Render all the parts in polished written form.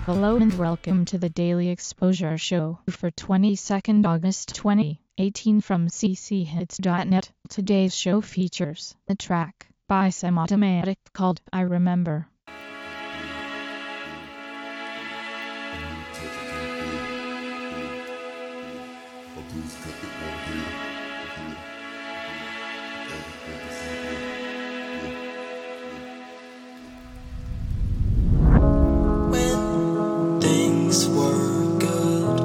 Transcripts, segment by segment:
Hello and welcome to the Daily Exposure Show for 22nd August 2018 from cchits.net. Today's show features a track by Semi-Automatic called I Remember. Things were good.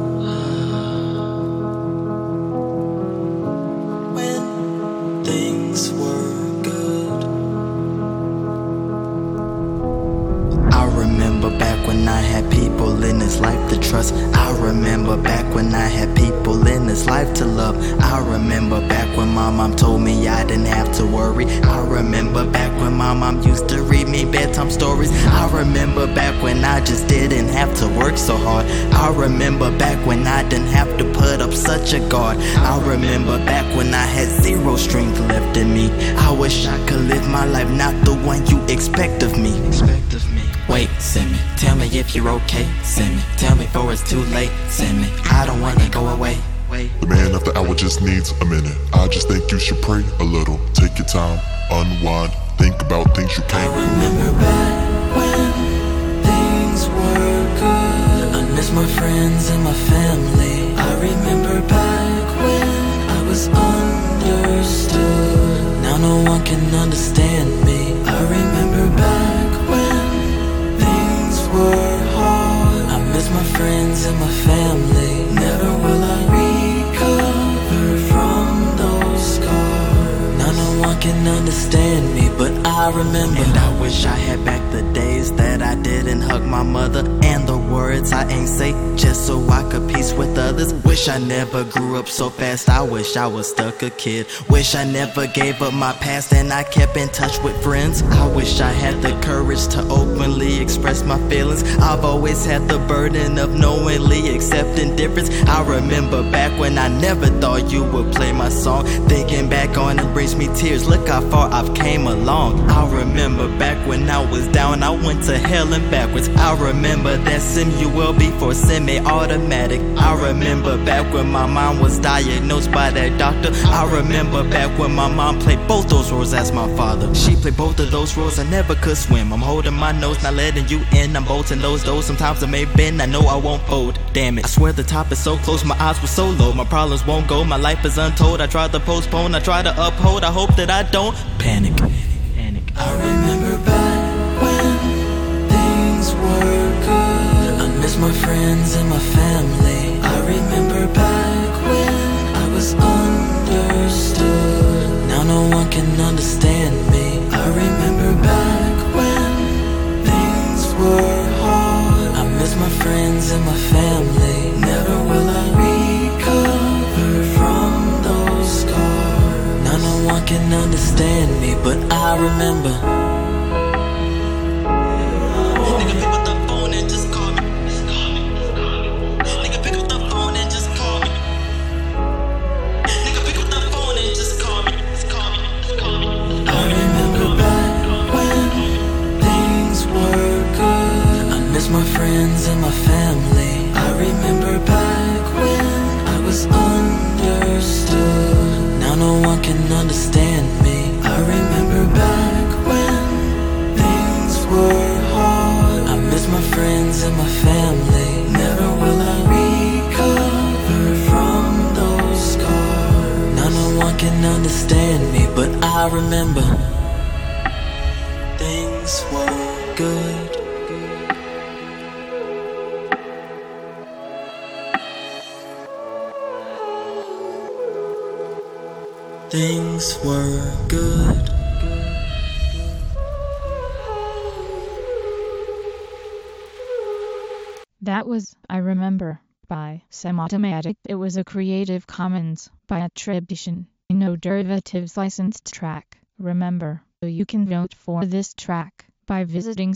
When things were good. I remember back when I had people in this life to trust. I remember back when I had people in this life to love. I remember back when my mom told me I didn't have to worry. I remember back when my mom used to read me bedtime stories. I remember back when I just didn't have to work so hard. I remember back when I didn't have to put up such a guard. I remember back when I had zero strength left in me. I wish I could live my life, not the one you expect of me. Wait, send me, tell me if you're okay. Send me, tell me before it's too late. Send me, I don't wanna go away. The man of the hour just needs a minute. I just think you should pray a little. Take your time, unwind, think about things you can't. I remember back when things were good. I miss my friends and my family. I remember back when I was understood. Now no one can understand me. I remember back when things were hard. I miss my friends and my family. Never will I recover from those scars. Now no one can understand me, but I remember. And I wish I had back the days that I didn't hug my mother, and the words I ain't say just so I could peace with others. Wish I never grew up so fast. I wish I was stuck a kid. Wish I never gave up my past and I kept in touch with friends. I wish I had the courage to openly express my feelings. I've always had the burden of knowingly accepting difference. I remember back when I never thought you would play my song. Thinking back on it brings me tears. Look how far I've came along. I remember back when I was down, I went to hell and backwards. I remember that SIMULB for semi-automatic. I remember back when my mom was diagnosed by that doctor. I remember back when my mom played both those roles as my father. She played both of those roles, I never could swim. I'm holding my nose, not letting you in. I'm bolting those doors, sometimes I may bend, I know I won't fold. Damn it, I swear the top is so close, my eyes were so low. My problems won't go, my life is untold. I try to postpone, I try to uphold. I hope that I don't panic. I remember back when things were good. I miss my friends and my family. I remember back when I was understood. Now no one can understand me. I remember back when things were hard. I miss my friends and my family. Never will I recover from those scars. Now no one can understand me, but I remember. Nigga, pick up the phone and just call me. Nigga, pick up the phone and just call me. Nigga, pick up the phone and just call me. I remember back when things were good. I miss my friends and my family. I remember back when I was understood. Now no one can understand me. I remember back when things were hard. I miss my friends and my family. Never will I recover from those scars. Now no one can understand me, but I remember. Things were good. Things were good. That was I Remember by Semi-Automatic. It was a Creative Commons by attribution, no derivatives licensed track. Remember, you can vote for this track by visiting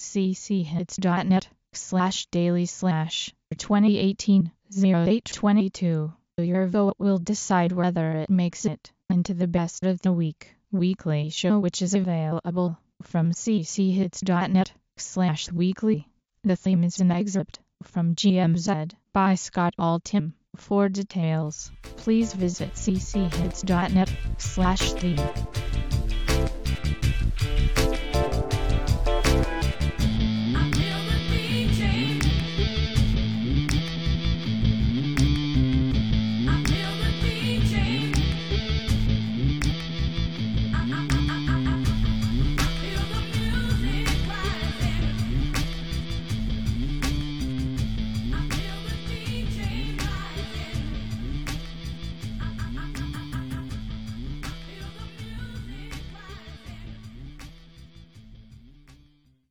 cchits.net/daily/2018-0822. Your vote will decide whether it makes it into the best of the week weekly show, which is available from cchits.net/weekly. The theme is an excerpt from GMZ by Scott Altham. For details, please visit cchits.net/theme.